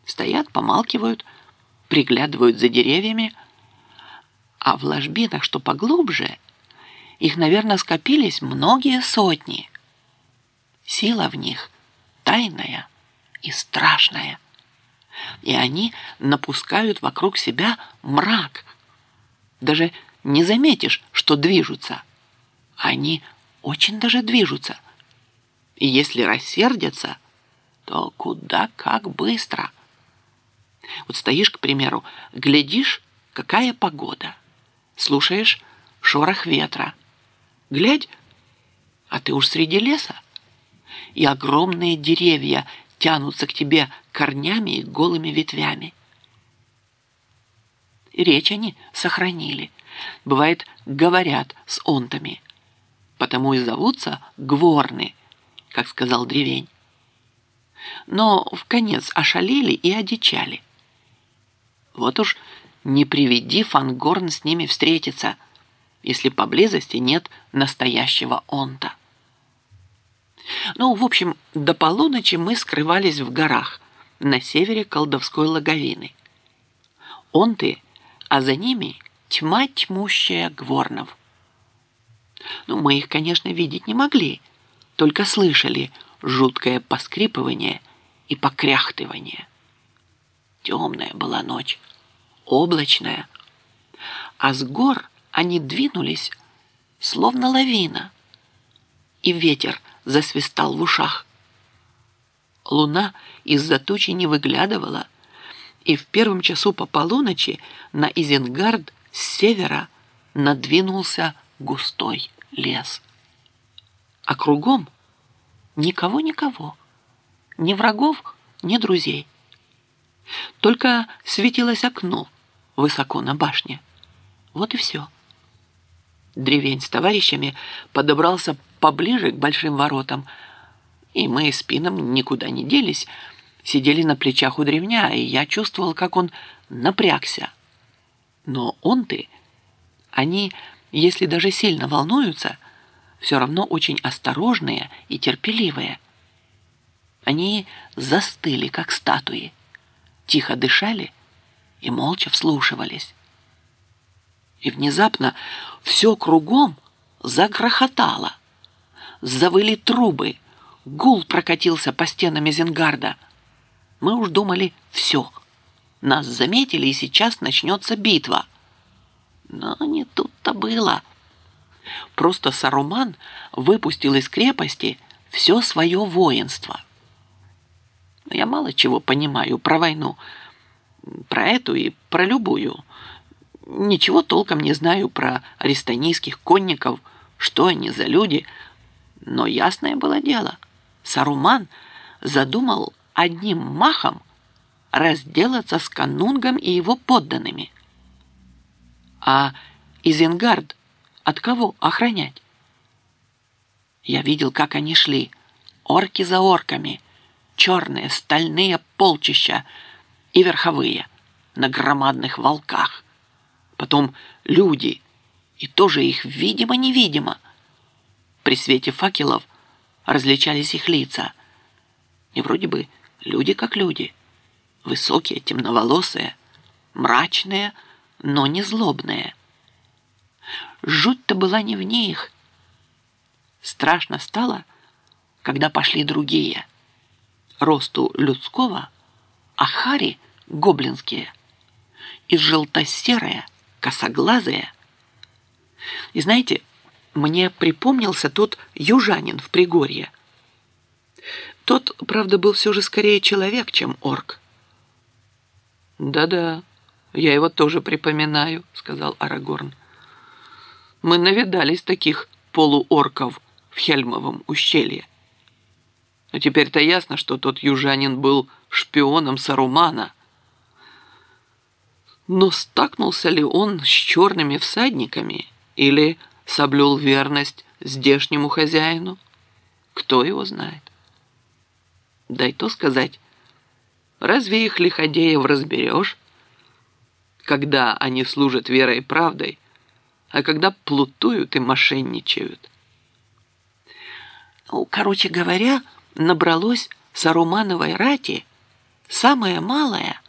Стоят, помалкивают, приглядывают за деревьями, а в ложбинах, что поглубже, их, наверное, скопились многие сотни. Сила в них тайная и страшная. И они напускают вокруг себя мрак. Даже не заметишь, что движутся. Они очень даже движутся. И если рассердятся, то куда как быстро. Вот стоишь, к примеру, глядишь, какая погода. Слушаешь шорох ветра. Глядь, а ты уж среди леса. И огромные деревья тянутся к тебе корнями и голыми ветвями. Речь они сохранили. Бывает, говорят с онтами. Потому и зовутся гворны, как сказал Древень. Но вконец ошалели и одичали. Вот уж не приведи Фангорн с ними встретиться, если поблизости нет настоящего онта. Ну, в общем, до полуночи мы скрывались в горах на севере колдовской логовины. Онты, а за ними тьма тьмущая гворнов. Ну, мы их, конечно, видеть не могли, только слышали жуткое поскрипывание и покряхтывание. Темная была ночь, облачная, а с гор они двинулись, словно лавина, и ветер засвистал в ушах. Луна из-за тучи не выглядывала, и в первом часу по полуночи на Изенгард с севера надвинулся густой лес. А кругом никого, ни врагов, ни друзей. Только светилось окно высоко на башне. Вот и все. Древень с товарищами подобрался поближе к большим воротам, и мы спинам никуда не делись, сидели на плечах у древня, и я чувствовал, как он напрягся. Но онты, они, если даже сильно волнуются, все равно очень осторожные и терпеливые. Они застыли, как статуи, тихо дышали и молча вслушивались. И внезапно все кругом загрохотало. Завыли трубы, гул прокатился по стенам Изенгарда. Мы уж думали, все, нас заметили, и сейчас начнется битва. Но не тут-то было. Просто Саруман выпустил из крепости все свое воинство. Я мало чего понимаю про войну, про эту и про любую. Ничего толком не знаю про аристонийских конников, что они за люди. Но ясное было дело, Саруман задумал одним махом разделаться с Канунгом и его подданными. А Изенгард от кого охранять? Я видел, как они шли, орки за орками, черные стальные полчища и верховые на громадных волках. Потом люди, и тоже их видимо-невидимо. При свете факелов различались их лица. И вроде бы люди как люди. Высокие, темноволосые, мрачные, но не злобные. Жуть-то была не в них. Страшно стало, когда пошли другие. Росту людского, а хари гоблинские. И желто-серые, косоглазые. И знаете, мне припомнился тот южанин в Пригорье. Тот, правда, был все же скорее человек, чем орк. «Да-да, я его тоже припоминаю», — сказал Арагорн. «Мы навидались таких полуорков в Хельмовом ущелье. Но теперь-то ясно, что тот южанин был шпионом Сарумана. Но стакнулся ли он с черными всадниками или соблюл верность здешнему хозяину? Кто его знает? Да и то сказать, разве их лиходеев разберешь, когда они служат верой и правдой, а когда плутуют и мошенничают?» Ну, короче говоря, набралось Сарумановой рати Самое малое